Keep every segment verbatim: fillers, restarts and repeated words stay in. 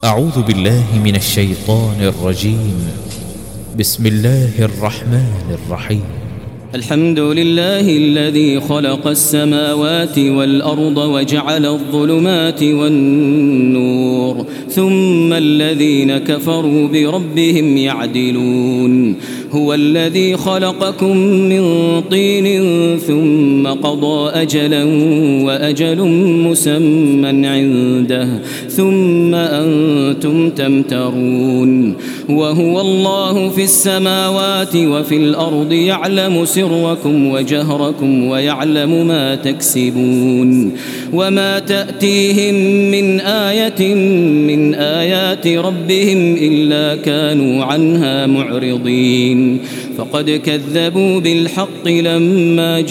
أعوذ بالله من الشيطان الرجيم. بسم الله الرحمن الرحيم. الحمد لله الذي خلق السماوات والأرض وجعل الظلمات والنور ثم الذين كفروا بربهم يعدلون. هو الذي خلقكم من طين ثم قضى أجلا وأجل مسمى عنده ثم أنتم تمترون. وهو الله في السماوات وفي الأرض يعلم سركم وجهركم ويعلم ما تكسبون. وما تأتيهم من آية من آيات ربهم إلا كانوا عنها معرضين. فقد كذبوا بالحق لما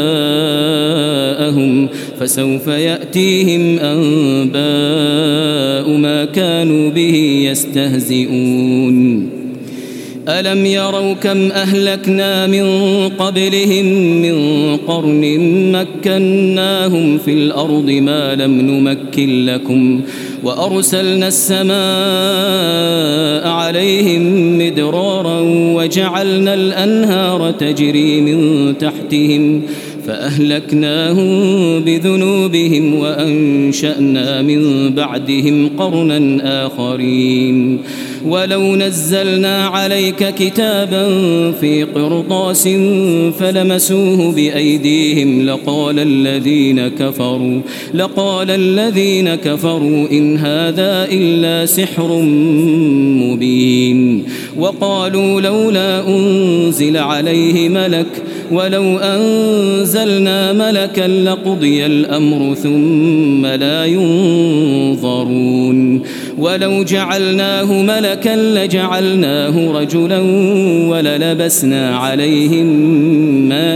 جاءهم فسوف يأتيهم أنباء ما كانوا به يستهزئون. ألم يروا كم أهلكنا من قبلهم من قرن مكناهم في الأرض ما لم نمكن لكم وأرسلنا السماء عليهم مدرارا وجعلنا الأنهار تجري من تحتهم فأهلكناهم بذنوبهم وأنشأنا من بعدهم قرنا آخرين. ولو نزلنا عليك كتابا في قرطاس فلمسوه بأيديهم لقال الذين كفروا لقال الذين كفروا إن هذا إلا سحر مبين. وقالوا لولا أنزل عليه ملك ولو أنزلنا ملكا لقضي الأمر ثم لا ينظرون. ولو جعلناه ملكا لجعلناه رجلا وللبسنا عليهم ما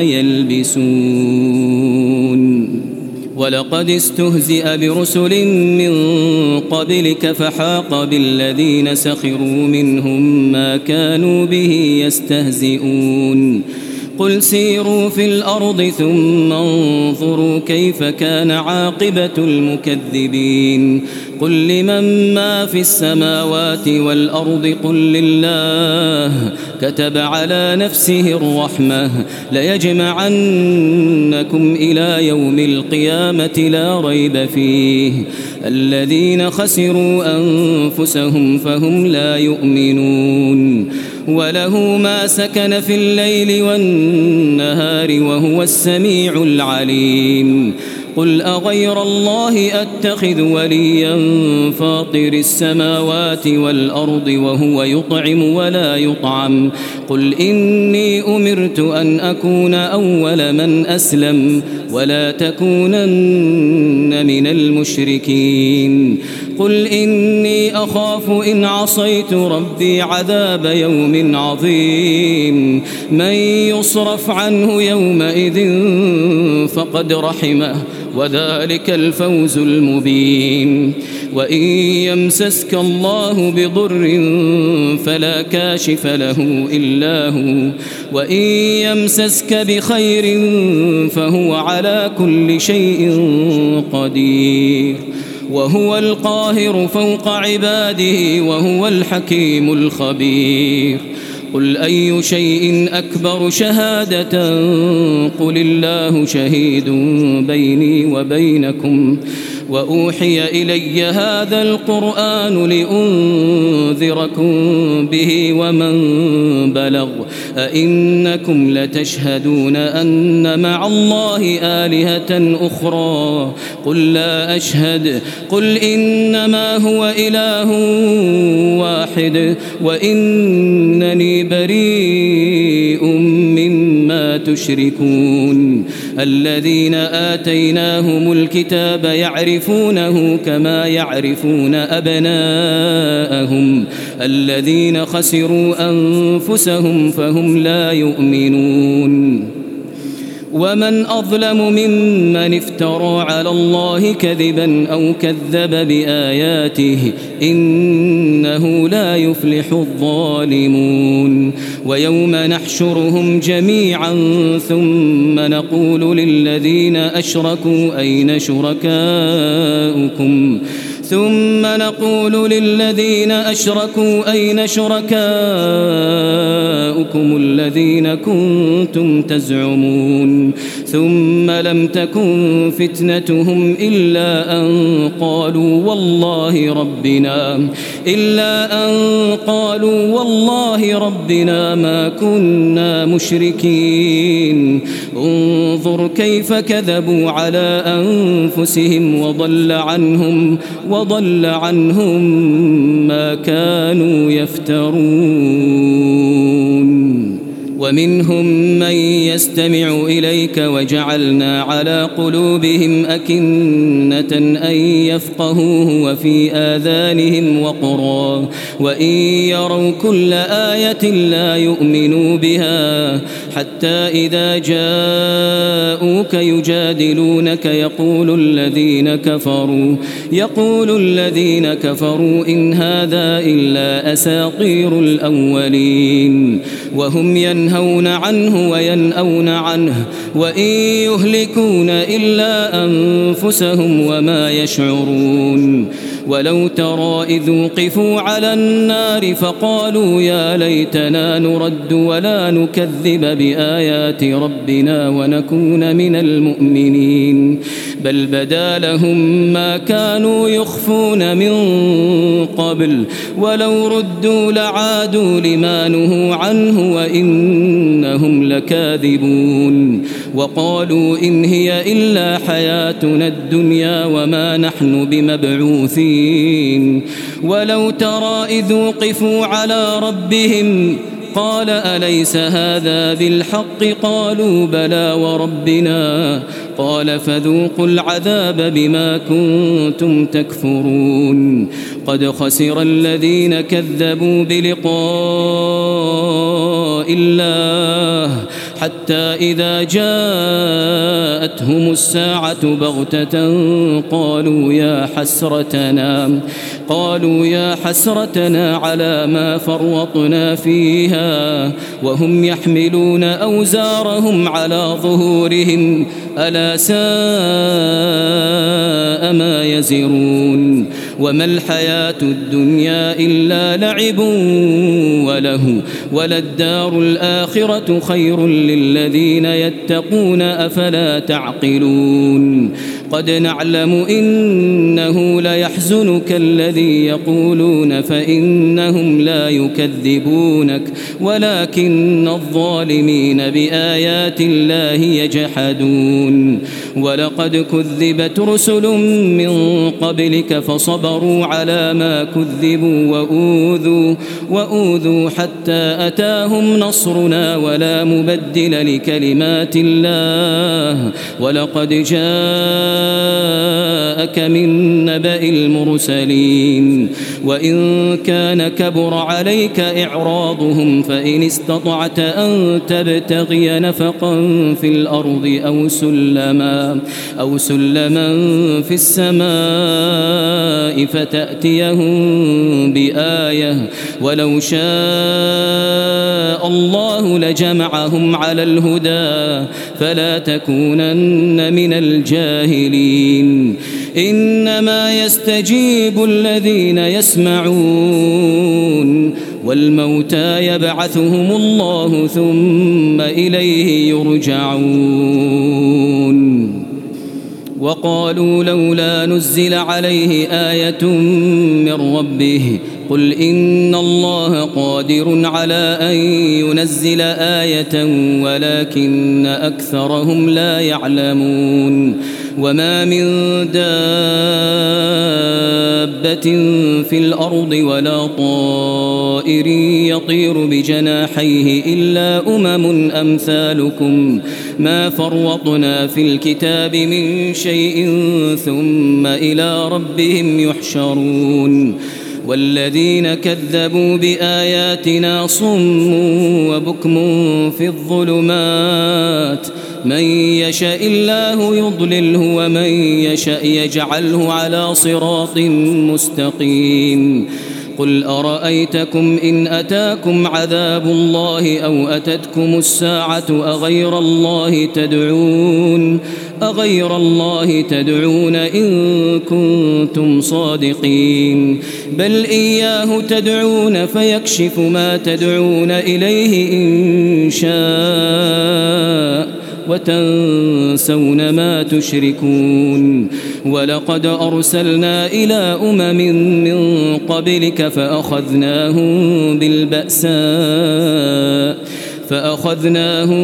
يلبسون. ولقد استهزئ برسل من قبلك فحاق بالذين سخروا منهم ما كانوا به يستهزئون. قل سيروا في الأرض ثم انظروا كيف كان عاقبة المكذبين. قل لمن ما في السماوات والأرض قل لله كتب على نفسه الرحمة ليجمعنكم إلى يوم القيامة لا ريب فيه. الذين خسروا أنفسهم فهم لا يؤمنون. وله ما سكن في الليل والنهار وهو السميع العليم. قل أغير الله أتخذ وليا فاطر السماوات والأرض وهو يطعم ولا يطعم. قل إني أمرت أن أكون أول من أسلم ولا تكونن من المشركين. قل إني أخاف إن عصيت ربي عذاب يوم عظيم. من يصرف عنه يومئذ فقد رحمه وذلك الفوز المبين. وإن يمسسك الله بضر فلا كاشف له إلا هو وإن يمسسك بخير فهو على كل شيء قدير. وهو القاهر فوق عباده وهو الحكيم الخبير. قل أي شيء أكبر شهادة قل الله شهيد بيني وبينكم وأوحي إلي هذا القرآن لأنذركم به ومن بلغ. أئنكم لتشهدون أن مع الله آلهة أخرى قل لا أشهد. قل إنما هو إله واحد وإنني بريء مما تشركون. الذين آتيناهم الكتاب يعرفونه كما يعرفون أبناءهم. الذين خسروا أنفسهم فهم لا يؤمنون. ومن أظلم ممن افترى على الله كذبا أو كذب بآياته إنه لا يفلح الظالمون. ويوم نحشرهم جميعا ثم نقول للذين أشركوا أين شركاؤكم ثم نقول للذين أشركوا أين شركاؤكم الذين كنتم تزعمون ثم لم تكن فتنتهم إلا أن قالوا والله ربنا إلا أن قالوا والله ربنا ما كنا مشركين انظر كيف كذبوا على أنفسهم وضل عنهم وضل عنهم ما كانوا يفترون ومنهم من يستمع إليك وجعلنا على قلوبهم أكنة أن يفقهوه وفي آذانهم وقرا وإن يروا كل آية لا يؤمنوا بها حتى إذا جاءوك يجادلونك يقول الذين كفروا يقول الذين كفروا إن هذا إلا أساطير الأولين وهم ينهون عنه وينأون عنه وإن يهلكون إلا أنفسهم وما يشعرون ولو ترى إذ وقفوا على النار فقالوا يا ليتنا نرد ولا نكذب بآيات ربنا ونكون من المؤمنين بل بدا لهم ما كانوا يخفون من قبل ولو ردوا لعادوا لما نهوا عنه وإنهم لكاذبون وقالوا إن هي إلا حياتنا الدنيا وما نحن بمبعوثين ولو ترى إذ وقفوا على ربهم قال أليس هذا بالحق قالوا بلى وربنا قال فذوقوا العذاب بما كنتم تكفرون قد خسر الذين كذبوا بلقاء الله حتى إذا جاءتهم الساعة بغتة قالوا يا حسرتنا قالوا يا حسرتنا على ما فرطنا فيها وهم يحملون أوزارهم على ظهورهم ألا ساء ما يزرون وما الحياة الدنيا إلا لعب وله وللدار الآخرة خير للذين يتقون أفلا تعقلون قد نعلم إنه ليحزنك الذي يقولون فإنهم لا يكذبونك ولكن الظالمين بآيات الله يجحدون ولقد كذبت رسل من قبلك فصبروا على ما كذبوا وأوذوا وأوذوا حتى أتاهم نصرنا ولا مبدل لكلمات الله ولقد جاءك من نبأ المرسلين وإن كان كبر عليك إعراضهم فإن استطعت أن تبتغي نفقا في الأرض أو سلما أو سلما في السماء فتأتيهم بآية ولو شاء الله لجمعهم على الهدى فلا تكونن من الجاهلين إنما يستجيب الذين يسمعون والموتى يبعثهم الله ثم إليه يرجعون وقالوا لولا نزل عليه آية من ربه قل إن الله قادر على أن ينزل آية ولكن أكثرهم لا يعلمون وما من دابة في الأرض ولا طائر يطير بجناحيه إلا أمم أمثالكم ما فرطنا في الكتاب من شيء ثم إلى ربهم يحشرون والذين كذبوا بآياتنا صم وبكم في الظلمات من يشاء الله يضلله ومن يشاء يجعله على صراط مستقيم قل أرأيتكم إن أتاكم عذاب الله أو أتتكم الساعة أغير الله تدعون أغير الله تدعون إن كنتم صادقين بل إياه تدعون فيكشف ما تدعون إليه إن شاء وتنسون ما تشركون ولقد أرسلنا إلى أمم من قبلك فأخذناهم بالبأساء فأخذناهم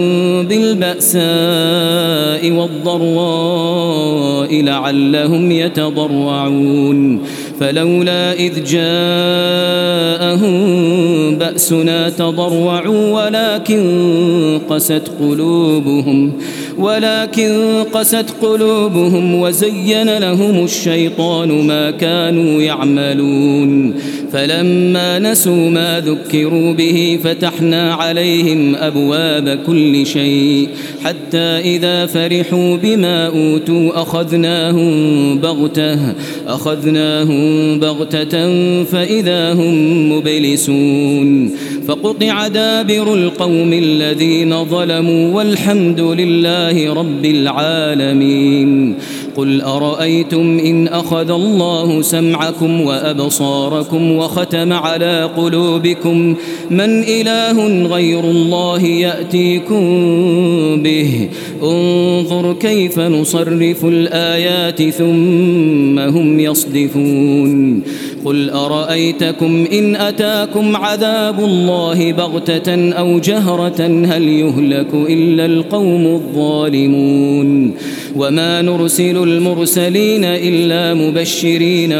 بالبأساء والضراء لعلهم يتضرعون فلولا إذ جاءهم بأسنا تضرعوا ولكن قست قلوبهم ولكن قست قلوبهم وزين لهم الشيطان ما كانوا يعملون فلما نسوا ما ذكروا به فتحنا عليهم أبواب كل شيء حتى إذا فرحوا بما أوتوا أخذناهم بغتة أخذناهم بغتة فإذا هم مبلسون فقطع دابر القوم الذين ظلموا والحمد لله رب العالمين قل أرأيتم إن أخذ الله سمعكم وأبصاركم وختم على قلوبكم من إله غير الله يأتيكم به انظر كيف نصرف الآيات ثم هم يصدفون قل أرأيتكم إن أتاكم عذاب الله بغتة أو جهرة هل يهلك إلا القوم الظالمون وما نرسل المرسلين إلا مبشرين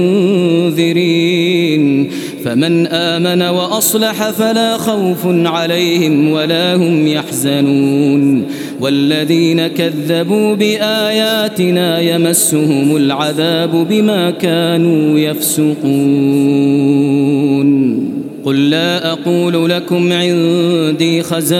ومنذرين فمن آمن وأصلح فلا خوف عليهم ولا هم يحزنون والذين كذبوا بآياتنا يمسهم العذاب بما كانوا يفسقون قل لا أقول لكم عندي خزائن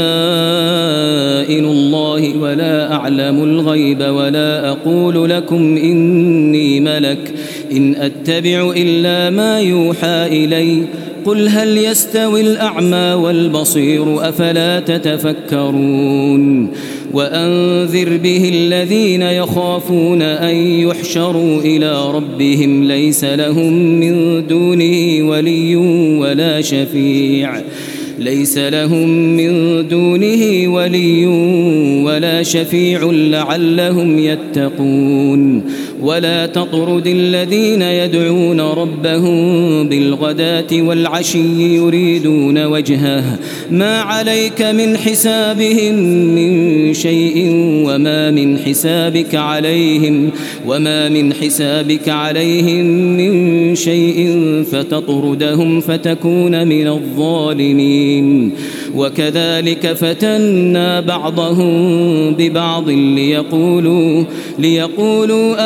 الله ولا أعلم الغيب ولا أقول لكم إني ملك إن أتبع إلا ما يوحى إلي قل هل يستوي الأعمى والبصير أفلا تتفكرون وأنذر به الذين يخافون أن يحشروا إلى ربهم ليس لهم من دونه ولي ولا شفيع ليس لهم من دونه ولي ولا شفيع لعلهم يتقون ولا تطرد الذين يدعون ربهم بالغداة والعشي يريدون وجهه ما عليك من حسابهم من شيء وما من حسابك عليهم وما من حسابك عليهم من شيء فتطردهم فتكون من الظالمين وكذلك فتنا بعضهم ببعض ليقولوا ليقولوا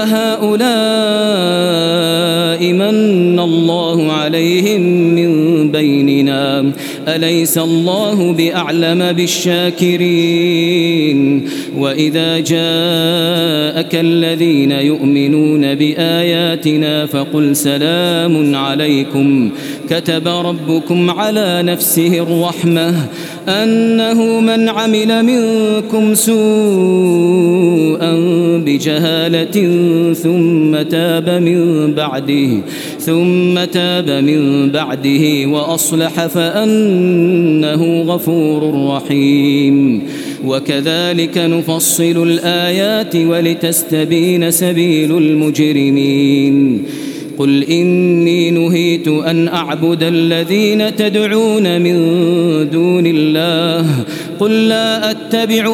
أهؤلاء من الله عليهم من بيننا أليس الله بأعلم بالشاكرين وإذا جاءك الذين يؤمنون بآياتنا فقل سلام عليكم كتب ربكم على نفسه الرحمة أنه من عمل منكم سوءا بجهالة ثم تاب من بعده ثم تاب من بعده وأصلح فأنه غفور رحيم وكذلك نفصل الآيات ولتستبين سبيل المجرمين قل إني نهيت أن أعبد الذين تدعون من دون الله قل لا أتبع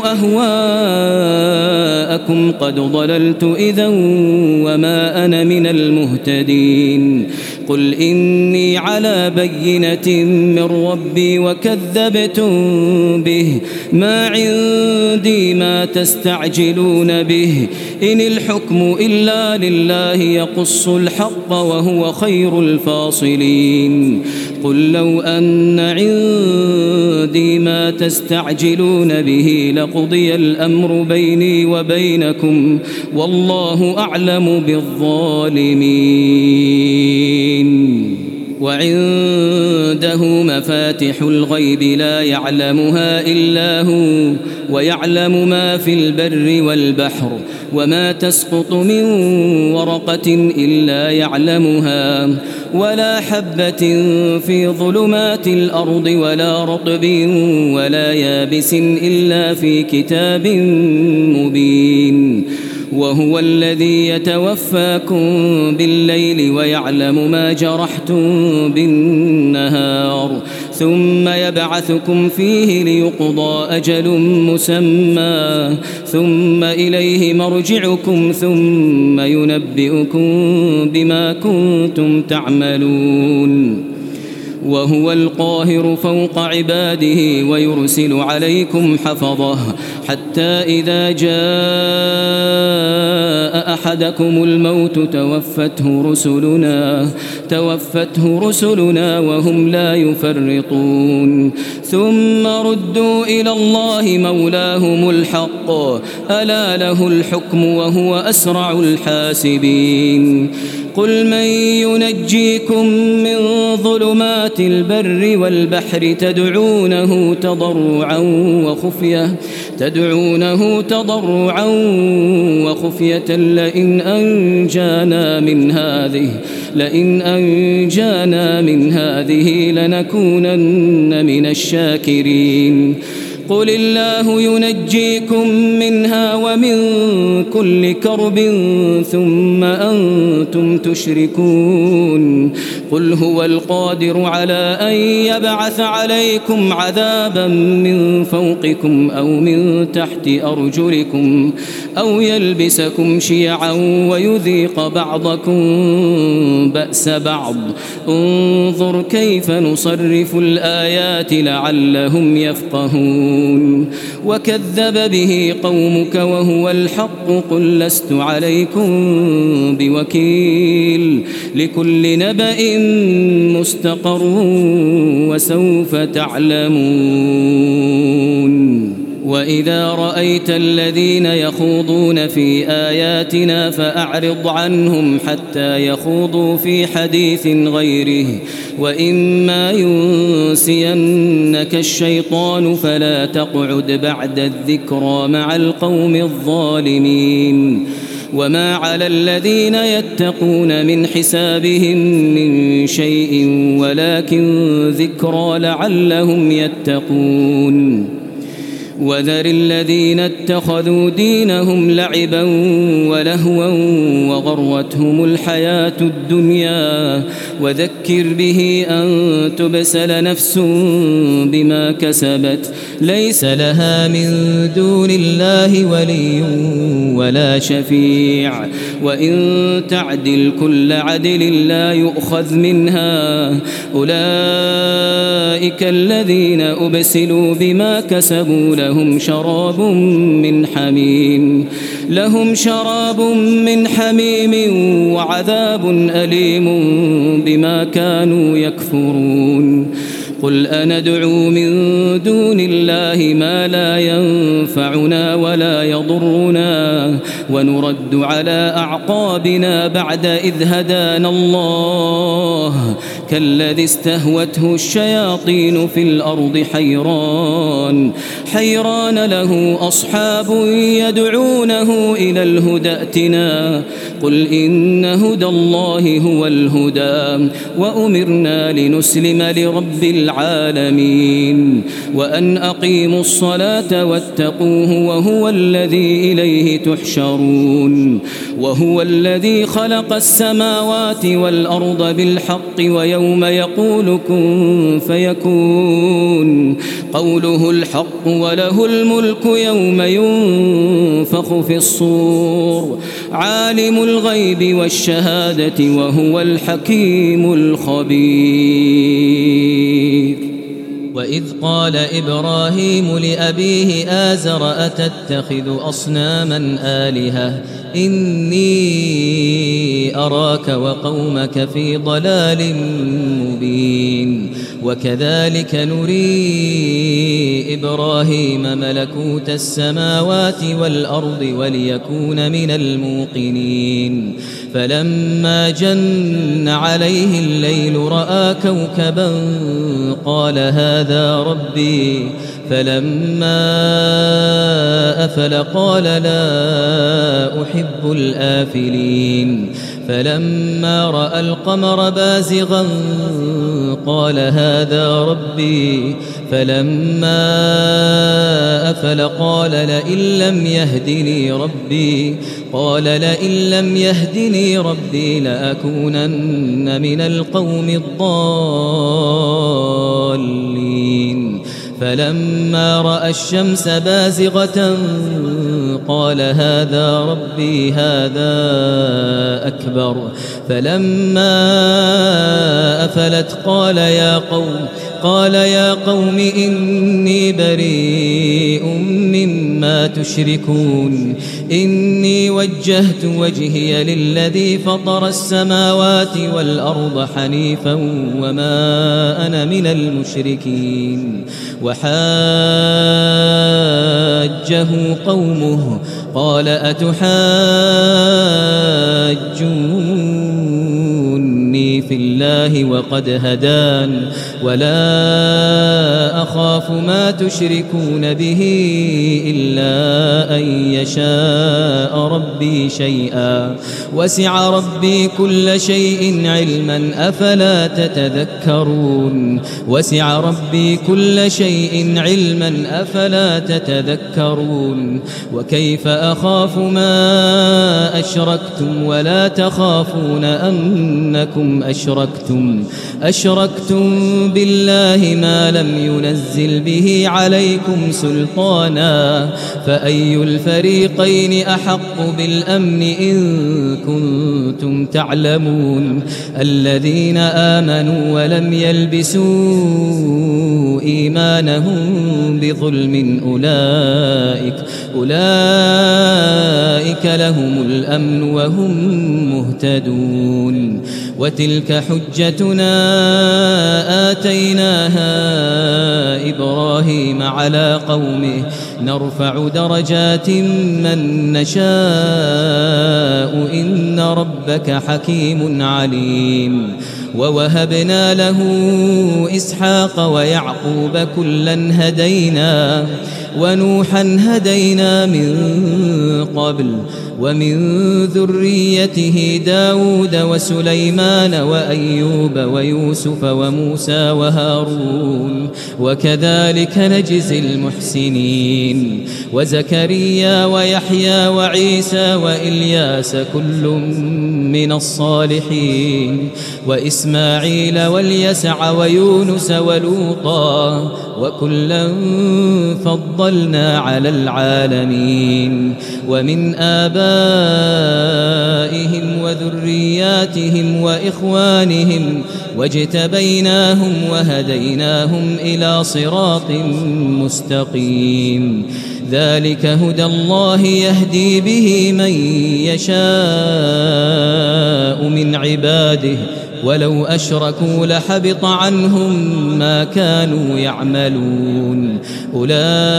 أهواءكم قد ضللت إذا وما أنا من المهتدين قل إني على بينة من ربي وكذبتم به ما عندي ما تستعجلون به إن الحكم إلا لله يقص الحق وهو خير الفاصلين قل لو أن عندي ما تستعجلون به لقضي الأمر بيني وبينكم والله أعلم بالظالمين وعنده مفاتح الغيب لا يعلمها إلا هو ويعلم ما في البر والبحر وما تسقط من ورقة إلا يعلمها ولا حبة في ظلمات الأرض ولا رطب ولا يابس إلا في كتاب مبين وهو الذي يتوفاكم بالليل ويعلم ما جرحتم بالنهار ثم يبعثكم فيه ليقضى أجل مسمى ثم إليه مرجعكم ثم ينبئكم بما كنتم تعملون وهو القاهر فوق عباده ويرسل عليكم حفظه حتى إذا جاء أحدكم الموت توفته رسلنا توفته رسلنا وهم لا يفرطون ثم ردوا إلى الله مولاهم الحق ألا له الحكم وهو أسرع الحاسبين قل من ينجيكم من ظلمات البر والبحر تدعونه تضرعا وخفية تدعونه تضرعا وخفية لئن أنجانا من هذه لئن أنجانا من هذه لنكونن من الشاكرين قل الله ينجيكم منها ومن كل كرب ثم أنتم تشركون قل هو القادر على أن يبعث عليكم عذابا من فوقكم أو من تحت أرجلكم أو يلبسكم شيعا ويذيق بعضكم بأس بعض انظر كيف نصرف الآيات لعلهم يفقهون وكذب به قومك وهو الحق قل لست عليكم بوكيل لكل نبأ مستقر وسوف تعلمون وإذا رأيت الذين يخوضون في آياتنا فأعرض عنهم حتى يخوضوا في حديث غيره وإما ينسينك الشيطان فلا تقعد بعد الذكرى مع القوم الظالمين وما على الذين يتقون من حسابهم من شيء ولكن ذكرى لعلهم يتقون وذر الذين اتخذوا دينهم لعبا ولهوا وغرتهم الحياة الدنيا وذكر به أن تبسل نفس بما كسبت ليس لها من دون الله ولي ولا شفيع وإن تعدل كل عدل لا يؤخذ منها أولئك الذين أبسلوا بما كسبوا لهم شراب من حميم لهم شراب من حميم وعذاب أليم بما كانوا يكفرون قل أندعو من دون الله ما لا ينفعنا ولا يضرنا ونرد على أعقابنا بعد إذ هدانا الله كالذي استهوته الشياطين في الأرض حيران حيران له أصحاب يدعونه إلى الهدى ائتنا قل إن هدى الله هو الهدى وأمرنا لنسلم لرب العالمين وأن أقيموا الصلاة واتقوه وهو الذي إليه تحشرون وهو الذي خلق السماوات والأرض بالحق ويوم يقول كن فيكون قوله الحق وله الملك يوم ينفخ في الصور عالم الغيب والشهادة وهو الحكيم الخبير وإذ قال إبراهيم لأبيه آزر أتتخذ أصناما آلهة إني أراك وقومك في ضلال مبين وكذلك نري إبراهيم ملكوت السماوات والأرض وليكون من الموقنين فلما جن عليه الليل رأى كوكبا قال هذا ربي فلما أفل قال لا أحب الآفلين فلما رأى القمر بازغا قال هذا ربي فلما أفل قال لئن لم يهدني ربي قال لئن لم يهدني ربي لأكونن من القوم الضالين فلما رأى الشمس بازغة قال هذا ربي هذا أكبر فلما أفلت قال يا قوم قال يا قوم إني بريء مما تشركون إني وجهت وجهي للذي فطر السماوات والأرض حنيفا وما أنا من المشركين وحاجه قومه قال أتحاجوني في الله وقد هدان ولا أخاف ما تشركون به إلا أن يشاء ربي شيئا وسع ربي كل شيء علما أفلا تتذكرون وسع ربي كل شيء علما أفلا تتذكرون وكيف أخاف ما أشركتم ولا تخافون أنكم أشركتم أشركتم بالله ما لم ينزل به عليكم سلطانا فأي الفريقين أحق بالأمن إن كنتم تعلمون الذين آمنوا ولم يلبسوا إيمانهم بظلم أولئك أولئك لهم الأمن وهم مهتدون وتلك حجتنا آتيناها إبراهيم على قومه نرفع درجات من نشاء إن ربك حكيم عليم ووهبنا له إسحاق ويعقوب كلا هدينا ونوحا هدينا من قبل ومن ذريته داود وسليمان وأيوب ويوسف وموسى وهارون وكذلك نجزي المحسنين وزكريا ويحيى وعيسى وإلياس كل من الصالحين وإسماعيل واليسع ويونس ولوطا وكلا فضلنا على العالمين ومن آبائهم وذرياتهم وإخوانهم واجتبيناهم وهديناهم إلى صراط مستقيم ذلك هدى الله يهدي به من يشاء من عباده ولو أشركوا لحبط عنهم ما كانوا يعملون أولئك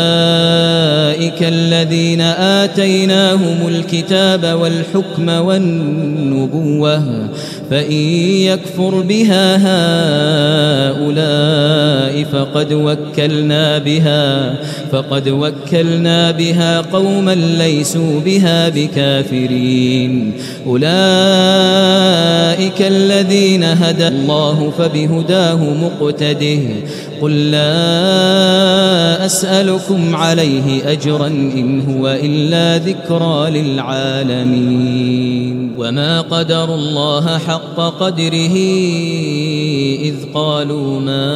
الذين آتيناهم الكتاب والحكم والنبوة فإن يكفر بها هؤلاء فقد وكلنا بها فقد وكلنا بها قوما ليسوا بها بكافرين أولئك الذين هدى الله فبهداه مقتده قل لا أسألكم عليه أجرا إن هو إلا ذكرى للعالمين وما قدروا الله حق قدره إذ قالوا ما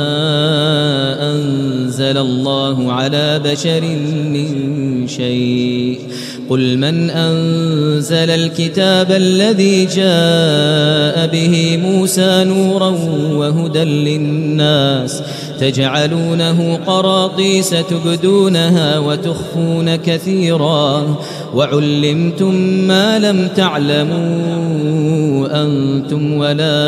أنزل الله على بشر من شيء قل من أنزل الكتاب الذي جاء به موسى نورا وهدى للناس تجعلونه قراطيس تبدونها وتخفون كثيرا وعلمتم ما لم تعلموا أنتم ولا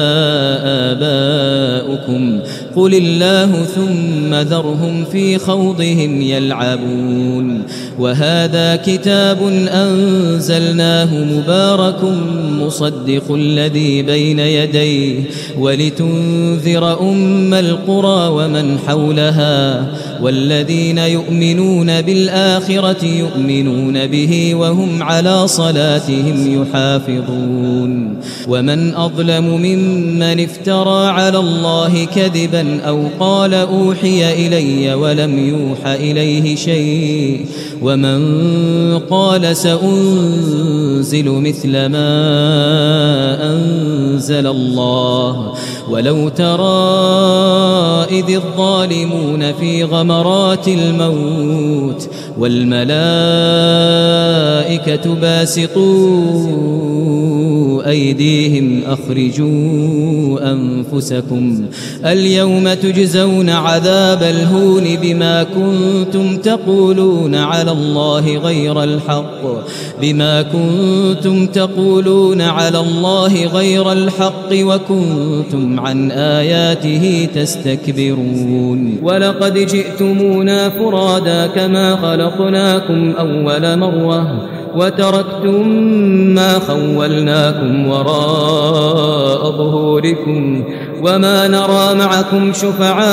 آباؤكم قل الله ثم ذرهم في خوضهم يلعبون وهذا كتاب أنزلناه مبارك مصدق الذي بين يديه ولتنذر أم القرى ومن حولها والذين يؤمنون بالآخرة يؤمنون به وهم على صلاتهم يحافظون ومن أظلم ممن افترى على الله كذبا أو قال أوحي إلي ولم يوح إليه شيء ومن قال سأنزل مثل ما أنزل الله ولو ترى إذ الظالمون في غمرات الموت والملائكة باسطوا أيديهم أخرجوا أنفسكم اليوم تجزون عذاب الهون بما كنتم تقولون على الله غير الحق بما كنتم تقولون على الله غير الحق وكنتم عن آياته تستكبرون ولقد جئتمونا فرادا كما خلقناكم أول مرة وتركتم ما خولناكم وراء ظهوركم وما نرى معكم شفعاءكم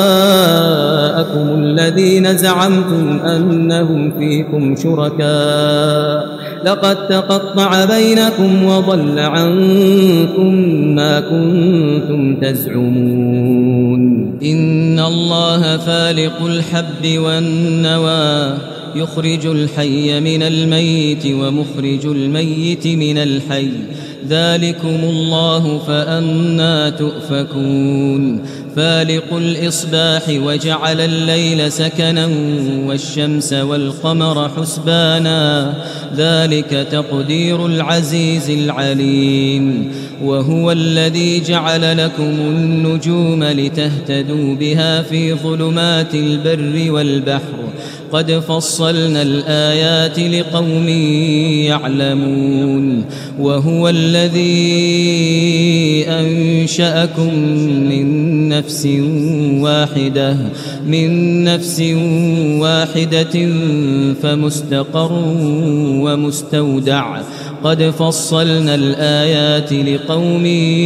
الذين زعمتم أنهم فيكم شركاء لقد تقطع بينكم وضل عنكم ما كنتم تزعمون إن الله فالق الحب والنوى يخرج الحي من الميت ومخرج الميت من الحي ذلكم الله فأنى تؤفكون فالق الإصباح وجعل الليل سكنا والشمس والقمر حسبانا ذلك تقدير العزيز العليم وهو الذي جعل لكم النجوم لتهتدوا بها في ظلمات البر والبحر قد فصلنا الآيات لقوم يعلمون وهو الذي أنشأكم من نفس واحدة من نفس واحدة فمستقر ومستودع قد فصلنا الآيات لقوم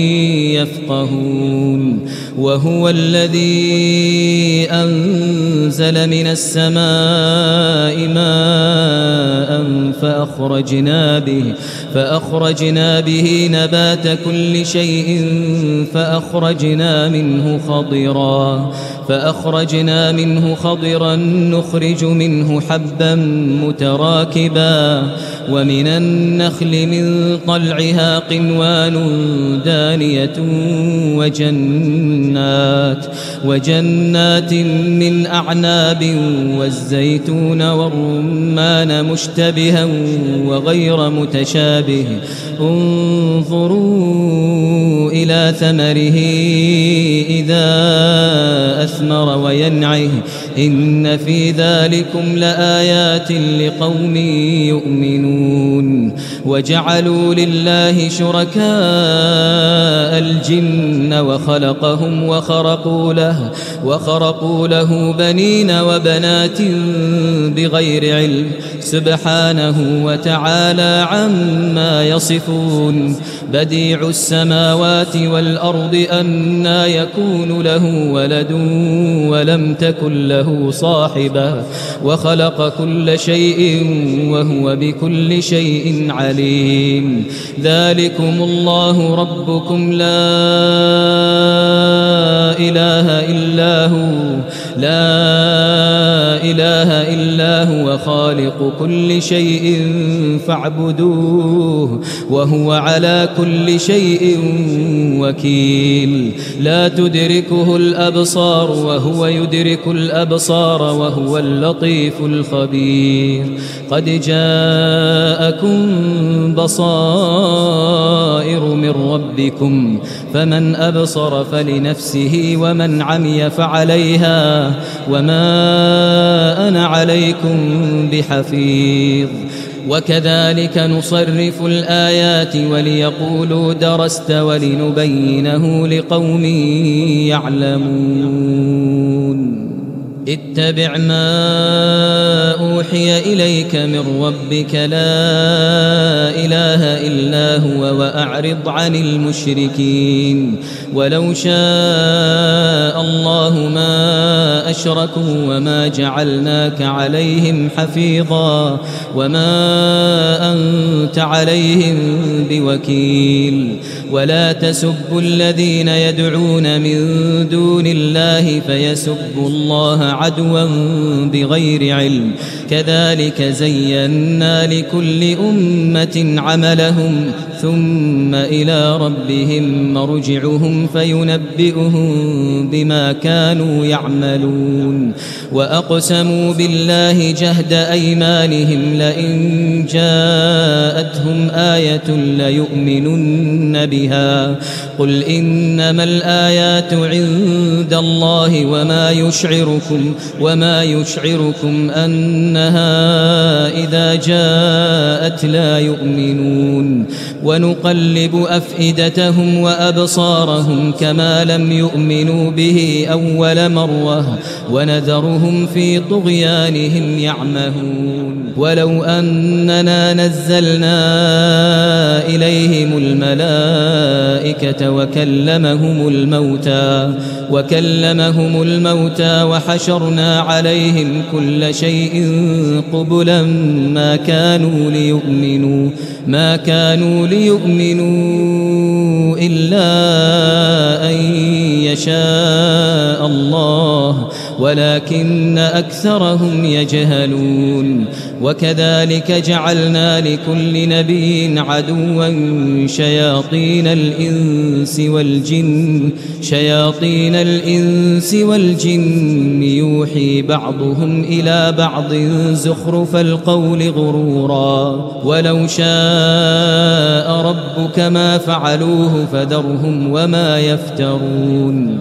يفقهون وهو الذي أنزل من السماء ماء فأخرجنا به فأخرجنا به نبات كل شيء فأخرجنا منه خضرا فأخرجنا منه خضرا نخرج منه حبا متراكبا ومن النخل من طلعها قنوان دانية وجنات وجنات من أعناب والزيتون والرمان مشتبها وغير متشابه انظروا إلى ثمره إذا أثمر وينعه إن في ذلكم لآيات لقوم يؤمنون وجعلوا لله شركاء الجن وخلقهم وخرقوا له وخرقوا له بنين وبنات بغير علم سبحانه وتعالى عما يصفون بديع السماوات والأرض أنى يكون له ولد ولم تكن له صاحبة وخلق كل شيء وهو بكل شيء عليم ذلكم الله ربكم لا إله إلا هو لا إله إلا هو خالق كل شيء فاعبدوه وهو على كل شيء وكيل لا تدركه الأبصار وهو يدرك الأبصار وهو اللطيف الخبير قد جاءكم بصائر من ربكم فمن أبصر فلنفسه ومن عمي فعليها وما أنا عليكم بحفيظ وكذلك نصرف الآيات وليقولوا درست ولنبينه لقوم يعلمون اتبع ما أوحي إليك من ربك لا إله إلا هو وأعرض عن المشركين ولو شاء الله ما أشركوا وما جعلناك عليهم حفيظا وما أنت عليهم بوكيل ولا تسبوا الذين يدعون من دون الله فيسبوا الله عدوا بغير علم كذلك زينا لكل أمة عملهم ثم إلى ربهم مرجعهم فينبئهم بما كانوا يعملون وأقسموا بالله جهد أيمانهم لئن جاءتهم آية ليؤمنن بها قل إنما الآيات عند الله وما يشعركم وما يشعركم أنها إذا جاءت لا يؤمنون ونقلب أفئدتهم وأبصارهم كما لم يؤمنوا به أول مرة ونذرهم في طغيانهم يعمهون ولو أننا نزلنا إليهم الملائكة وكلمهم الموتى وكلمهم الموتى وحشرنا عليهم كل شيء قبلا ما كانوا ليؤمنوا ما كانوا ليؤمنوا إلا أن يشاء الله ولكن أكثرهم يجهلون وكذلك جعلنا لكل نبي عدوا شياطين الإنس والجن شياطين الإنس والجن يوحي بعضهم إلى بعض زخرف القول غرورا ولو شاء ربك ما فعلوه فذرهم وما يفترون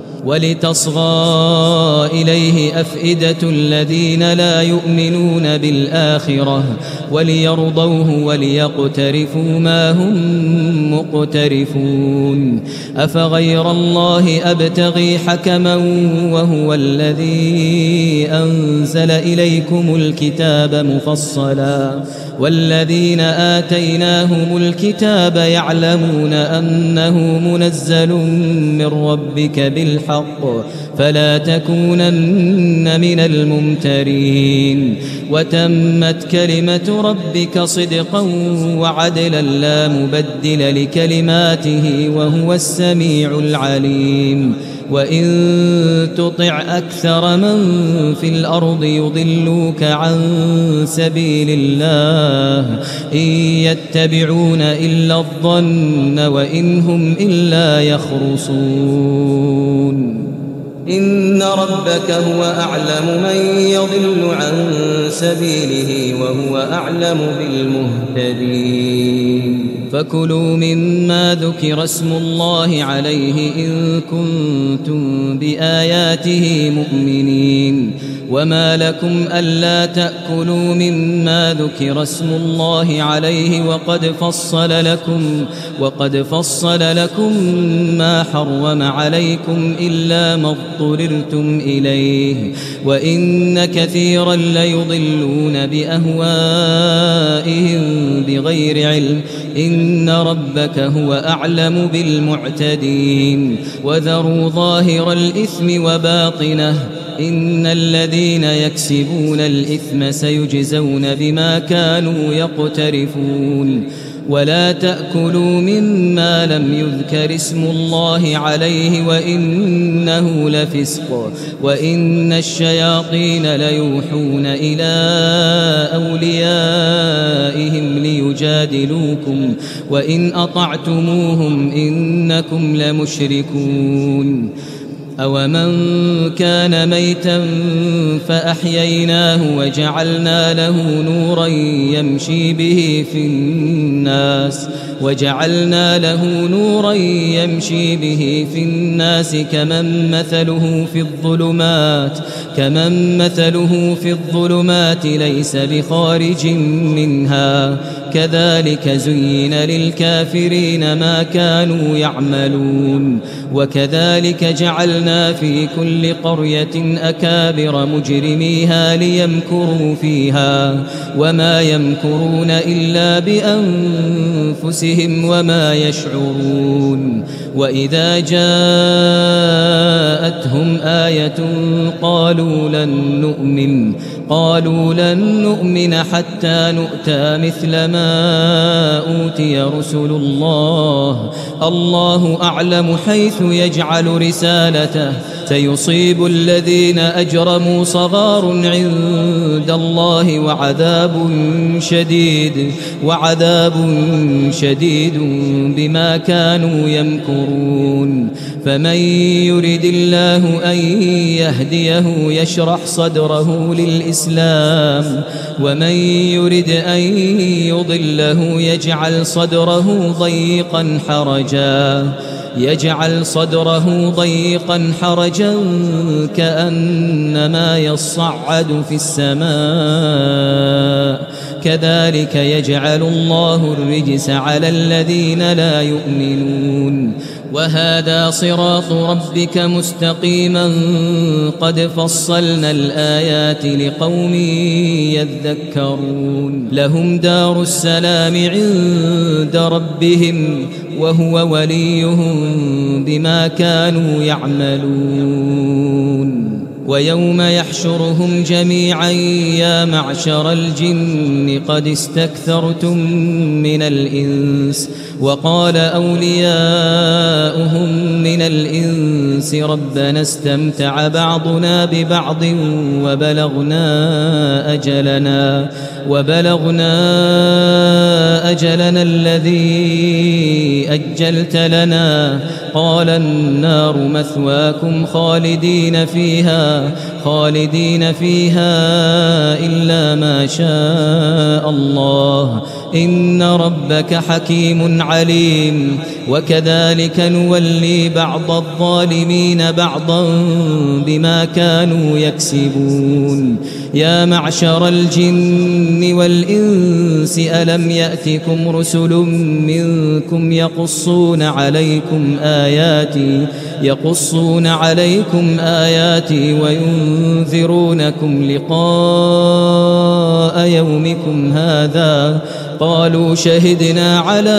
ولتصغى إليه أفئدة الذين لا يؤمنون بالآخرة وليرضوه وليقترفوا ما هم مقترفون أفغير الله أبتغي حكما وهو الذي أنزل إليكم الكتاب مفصلا والذين آتيناهم الكتاب يعلمون أنه منزل من ربك بالحق فلا تكونن من الممترين وتمت كلمة ربك صدقا وعدلا لا مبدل لكلماته وهو السميع العليم وإن تطع أكثر من في الأرض يضلوك عن سبيل الله إن يتبعون إلا الظن وإن هم إلا يخرصون إن ربك هو أعلم من يضل عن سبيله وهو أعلم بالمهتدين فكلوا مما ذكر اسم الله عليه إن كنتم بآياته مؤمنين وما لكم ألا تأكلوا مما ذكر اسم الله عليه وقد فصل لكم وقد فصل لكم ما حرم عليكم إلا ما اضطررتم إليه وإن كثيرا ليضلون بأهوائهم بغير علم إن ربك هو أعلم بالمعتدين وذروا ظاهر الإثم وباطنه إن الذين يكسبون الإثم سيجزون بما كانوا يقترفون ولا تأكلوا مما لم يذكر اسم الله عليه وإنه لفسق وإن الشياطين ليوحون إلى أوليائهم ليجادلوكم وإن أطعتموهم إنكم لمشركون أومن كان ميتا فأحييناه وجعلنا له نورا يمشي به في الناس وجعلنا له نورا يمشي به في الناس كمن مثله في الظلمات كمن مثله في الظلمات ليس بخارج منها كذلك زين للكافرين ما كانوا يعملون وكذلك جعلنا في كل قرية أكابر مجرميها ليمكروا فيها وما يمكرون إلا بأنفسهم وما يشعرون وإذا جاءتهم آية قالوا لن نؤمن قالوا لن نؤمن حتى نؤتى مثل ما أوتي رسل الله الله أعلم حيث يجعل رسالته سيصيب الذين أجرموا صغار عند الله وعذاب شديد وعذاب شديد بما كانوا يمكرون فمن يرد الله أن يهديه يشرح صدره للإسلام ومن يرد أن يضله يجعل صدره ضيقا حرجا يجعل صدره ضيقا حرجا كأنما يصعد في السماء كذلك يجعل الله الرجس على الذين لا يؤمنون وهذا صراط ربك مستقيما قد فصلنا الآيات لقوم يذكرون لهم دار السلام عند ربهم وهو وليهم بما كانوا يعملون ويوم يحشرهم جميعا يا معشر الجن قد استكثرتم من الإنس وقال أولياؤهم من الإنس ربنا استمتع بعضنا ببعض وبلغنا أجلنا وبلغنا أجلنا الذي أجلت لنا قال النار مثواكم خالدين فيها خالدين فيها إلا ما شاء الله إن ربك حكيم عليم وكذلك نولي بعض الظالمين بعضا بما كانوا يكسبون يا معشر الجن والإنس ألم يأتكم رسل منكم يقصون عليكم آياتي يقصون عليكم آياتي وينذرونكم لقاء يومكم هذا قالوا شهدنا على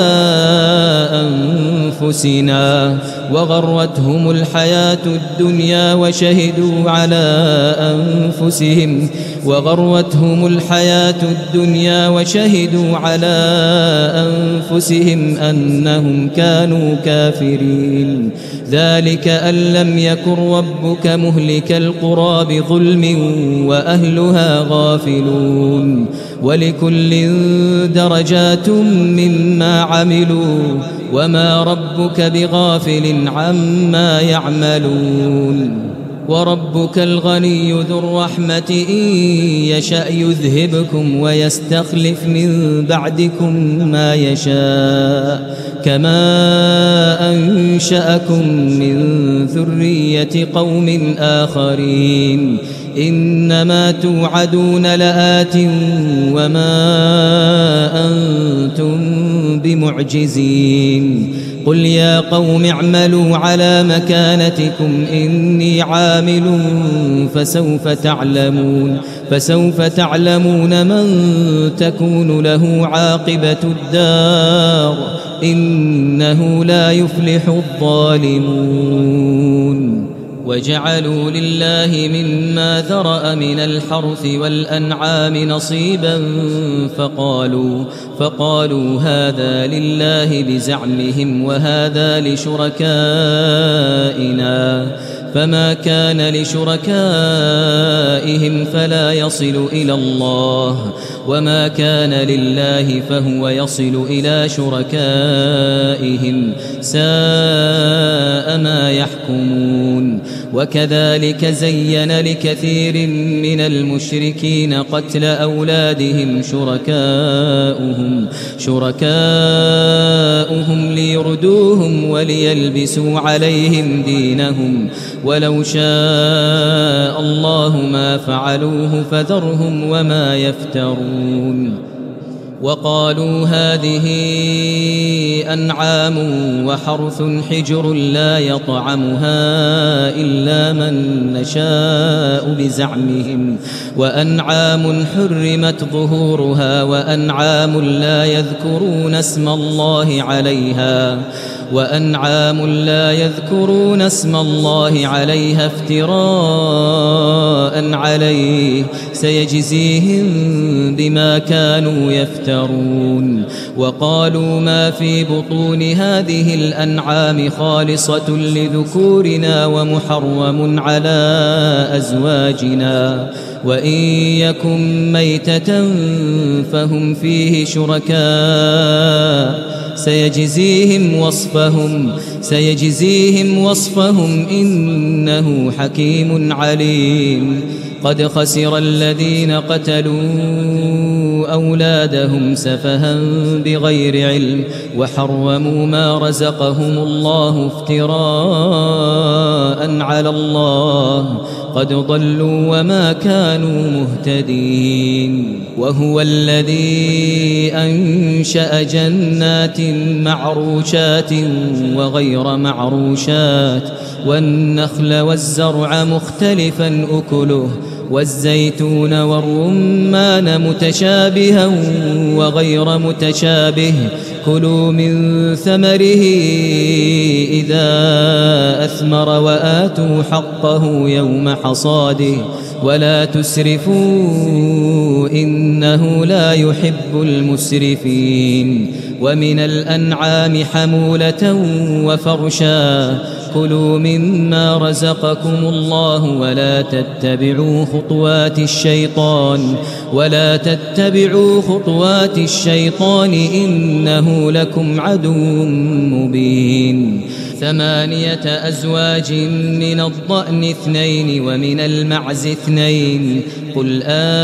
أنفسنا وغرتهم الحياة الدنيا وشهدوا على أنفسهم وغرتهم الحياة الدنيا وشهدوا على أنفسهم أنهم كانوا كافرين ذلك أن لم يكن ربك مهلك القرى بظلم وأهلها غافلون ولكل درجات مما عملوا وما ربك بغافل عما يعملون وربك الغني ذو الرحمة إن يشأ يذهبكم ويستخلف من بعدكم ما يشاء كما أنشأكم من ذرية قوم آخرين إنما توعدون لآت وما أنتم بمعجزين قل يا قوم اعملوا على مكانتكم إني عامل فسوف تعلمون فسوف تعلمون من تكون له عاقبة الدار إنه لا يفلح الظالمون وجعلوا لله مما ذرأ من الحرث والأنعام نصيبا فقالوا فقالوا هذا لله بزعمهم وهذا لشركائنا فما كان لشركائهم فلا يصل إلى الله وما كان لله فهو يصل إلى شركائهم ساء ما يحكمون وكذلك زين لكثير من المشركين قتل أولادهم شركاؤهم شركاؤهم ليردوهم وليلبسوا عليهم دينهم ولو شاء الله ما فعلوه فذرهم وما يفترون وقالوا هذه أنعام وحرث حجر لا يطعمها إلا من نشاء بزعمهم وأنعام حرمت ظهورها وأنعام لا يذكرون اسم الله عليها وأنعام لا يذكرون اسم الله عليها افتراء عليه سيجزيهم بما كانوا يفترون وقالوا ما في بطون هذه الأنعام خالصة لذكورنا ومحرم على أزواجنا وإن يكن ميتة فهم فيه شركاء سيجزيهم وصفهم سيجزيهم وصفهم إنه حكيم عليم قد خسر الذين قتلوا أولادهم سفها بغير علم وحرموا ما رزقهم الله افتراء على الله قد ضلوا وما كانوا مهتدين وهو الذي أنشأ جنات معروشات وغير معروشات والنخل والزرع مختلفا أكله والزيتون والرمان متشابها وغير متشابه كلوا من ثمره إذا أثمر وآتوا حقه يوم حصاده ولا تسرفوا إنه لا يحب المسرفين ومن الأنعام حمولة وفرشا كلوا مما رزقكم الله ولا تتبعوا خطوات الشيطان ولا تتبعوا خطوات الشيطان إنه لكم عدو مبين ثمانية أزواج من الضأن اثنين ومن المعز اثنين قل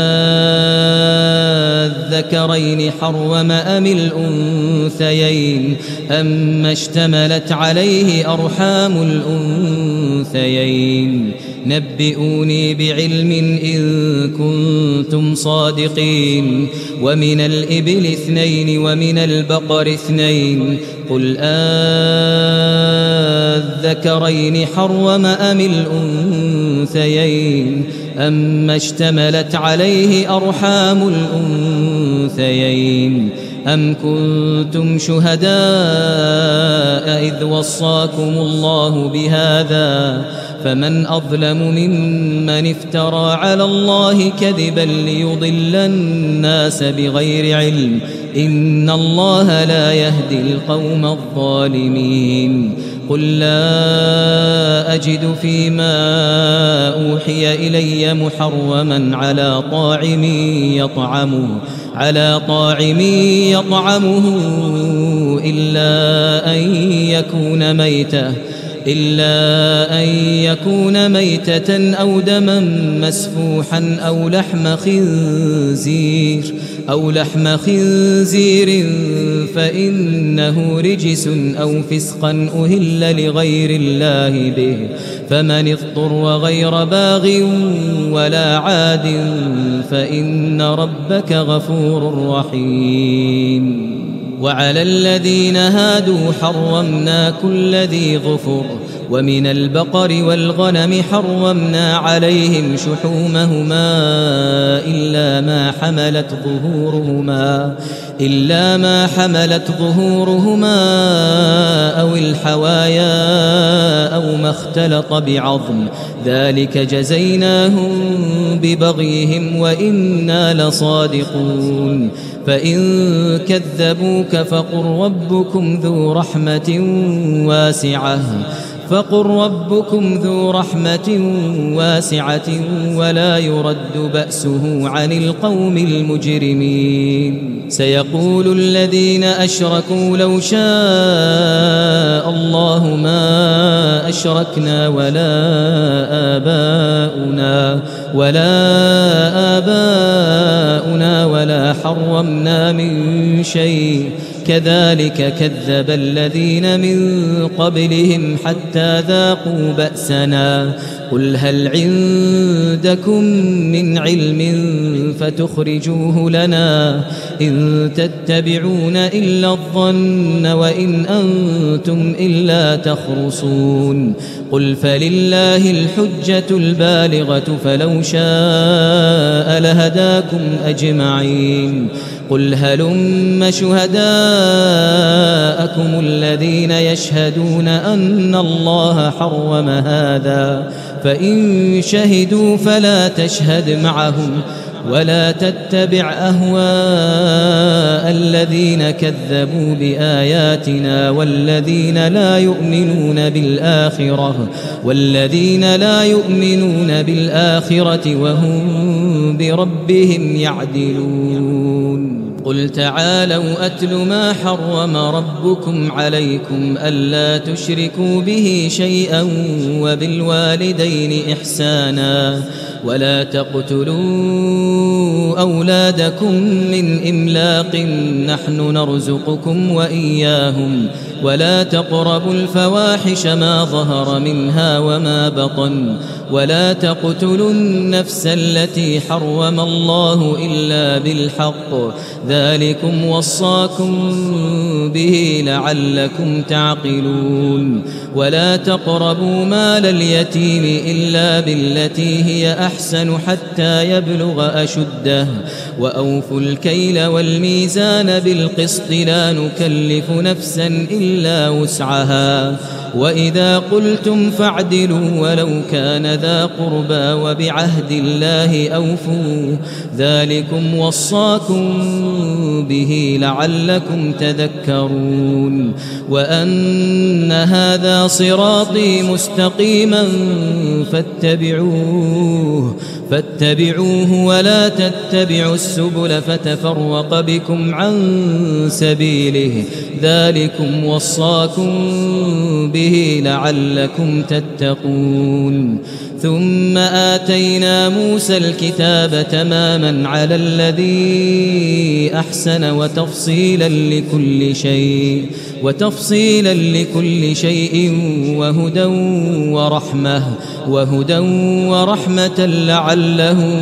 آذكرين حرم أم الأنثيين أما اشتملت عليه أرحام الأنثيين نبئوني بعلم إن كنتم صادقين ومن الإبل اثنين ومن البقر اثنين قل آذكرين حرم أم الأنثيين أما اشتملت عليه أرحام الأنثيين أم كنتم شهداء إذ وصاكم الله بهذا فمن أظلم ممن افترى على الله كذبا ليضل الناس بغير علم إن الله لا يهدي القوم الظالمين قل لا أجد فيما أوحي إلي محرما على طاعم يطعمه على طاعم يطعمه إلا أن يكون ميتة إلا أن يكون ميتة أو دما مسفوحا أو لحم خنزير أو لحم خنزير فإنه رجس أو فسقا أهل لغير الله به فمن اضطر غير باغ ولا عاد فإن ربك غفور رحيم وعلى الذين هادوا حرمنا كل ذي ظفر ومن البقر والغنم حرمنا عليهم شحومهما إلا ما حملت ظهورهما إلا ما حملت ظهورهما أو الحوايا أو ما اختلط بعظم ذلك جزيناهم ببغيهم وإنا لصادقون فإن كذبوك فقل ربكم ذو رحمة واسعة فقل ربكم ذو رحمة واسعة ولا يرد بأسه عن القوم المجرمين سيقول الذين أشركوا لو شاء الله ما أشركنا ولا آباؤنا ولا آباؤنا ولا حرمنا من شيء كذلك كذب الذين من قبلهم حتى ذاقوا بأسنا قل هل عندكم من علم فتخرجوه لنا إن تتبعون إلا الظن وإن أنتم إلا تخرصون قل فلله الحجة البالغة فلو شاء لهداكم أجمعين قل هلم شهداءكم الذين يشهدون أن الله حرم هذا فإن شهدوا فلا تشهد معهم ولا تتبع أهواء الذين كذبوا بآياتنا والذين لا يؤمنون بالآخرة والذين لا يؤمنون بالآخرة وهم بربهم يعدلون قل تعالوا أتل ما حرم ربكم عليكم ألا تشركوا به شيئا وبالوالدين إحسانا ولا تقتلوا أولادكم من إملاق نحن نرزقكم وإياهم ولا تقربوا الفواحش ما ظهر منها وما بطن ولا تقتلوا النفس التي حرم الله إلا بالحق ذلكم وصاكم به لعلكم تعقلون ولا تقربوا مال اليتيم إلا بالتي هي أحسن حتى يبلغ أشده وأوفوا الكيل والميزان بالقسط لا نكلف نفسا إلا وسعها وإذا قلتم فاعدلوا ولو كان ذا قربى وبعهد الله أوفوا ذلكم وصاكم به لعلكم تذكرون وأن هذا صراطي مستقيما فاتبعوه فاتبعوه ولا تتبعوا السبل فتفرق بكم عن سبيله ذلكم وصاكم به لعلكم تتقون ثم آتينا موسى الكتاب تماما على الذي أحسن وتفصيلا لكل شيء وتفصيلا لكل شيء وهدى ورحمة وهدى ورحمة لعلهم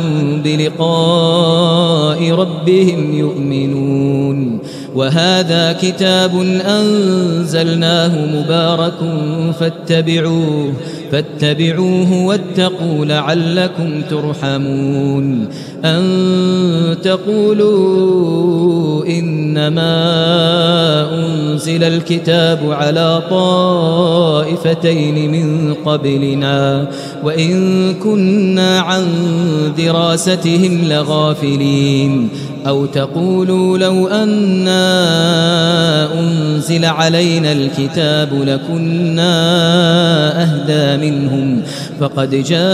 بلقاء ربهم يؤمنون وهذا كتاب أنزلناه مبارك فاتبعوه فاتبعوه واتقوا لعلكم ترحمون أن تقولوا إنما أنزل الكتاب على طائفتين من قبلنا وإن كنا عن دراستهم لغافلين أو تقولوا لو أنا أنزل علينا الكتاب لكنا أهدى منهم فقد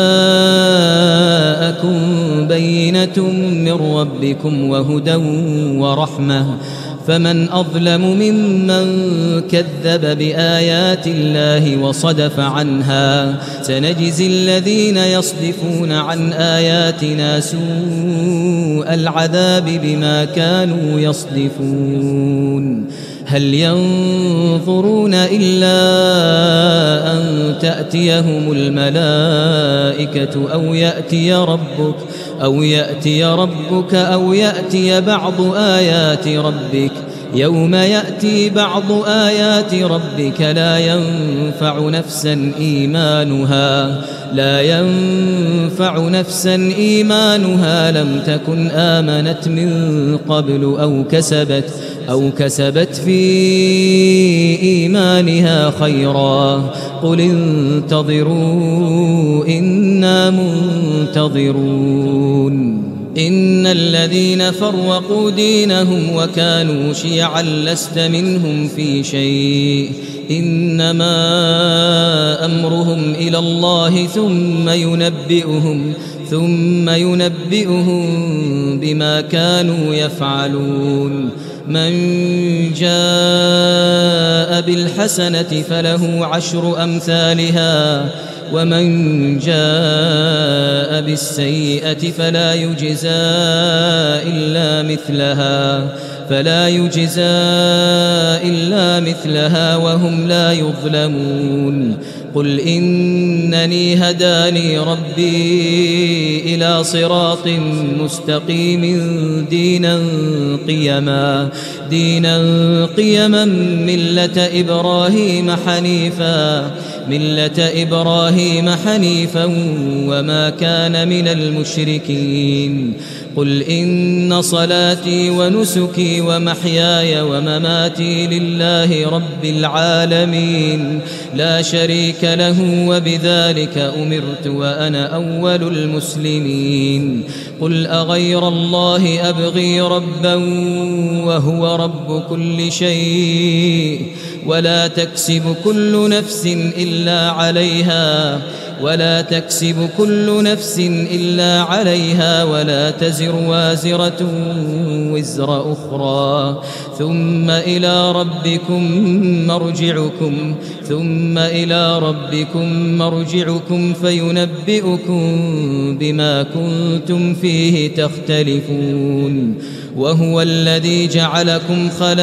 جاءكم بينة من ربكم وهدى ورحمة فمن أظلم ممن كذب بآيات الله وصدف عنها سنجزي الذين يصدفون عن آياتنا سوء العذاب بما كانوا يصدفون هل ينظرون إلا أن تأتيهم الملائكة أو يأتي ربك أو يأتي ربك أو يأتي بعض آيات ربك يوم يأتي بعض آيات ربك لا ينفع نفسا إيمانها لا ينفع نفسا إيمانها لم تكن آمنت من قبل أو كسبت أو كسبت في إيمانها خيرا قل انتظروا إنا منتظرون إن الذين فرقوا دينهم وكانوا شيعا لست منهم في شيء إنما أمرهم إلى الله ثم ينبئهم ثم ينبئهم بما كانوا يفعلون من جاء بالحسنة فله عشر أمثالها ومن جاء بالسيئة فلا يجزى إلا مثلها فلا يجزى إلا مثلها وهم لا يظلمون قل إنني هداني ربي إلى صراط مستقيم دينا قيما دينا قيما ملة إبراهيم حنيفا ملة إبراهيم حنيفا وما كان من المشركين قل إن صلاتي ونسكي ومحياي ومماتي لله رب العالمين لا شريك له وبذلك أمرت وأنا أول المسلمين قل أغير الله أبغي ربا وهو رب كل شيء ولا تكسب كل نفس إلا عليها ولا تكسب كل نفس إلا عليها ولا تزر وازرة وزر أخرى ثم إلى ربكم مرجعكم ثم إلى ربكم مرجعكم فينبئكم بما كنتم فيه تختلفون وهو الذي جعلكم خلائف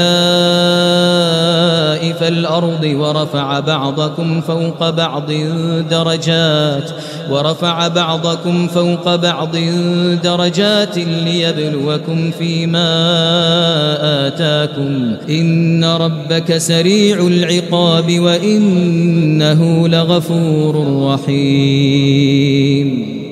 الأرض ورفع بعضكم فوق بعض درجات ورفع بعضكم فوق بعض درجات ليبلوكم فيما آتاكم إن ربك سريع العقاب وإنه لغفور رحيم.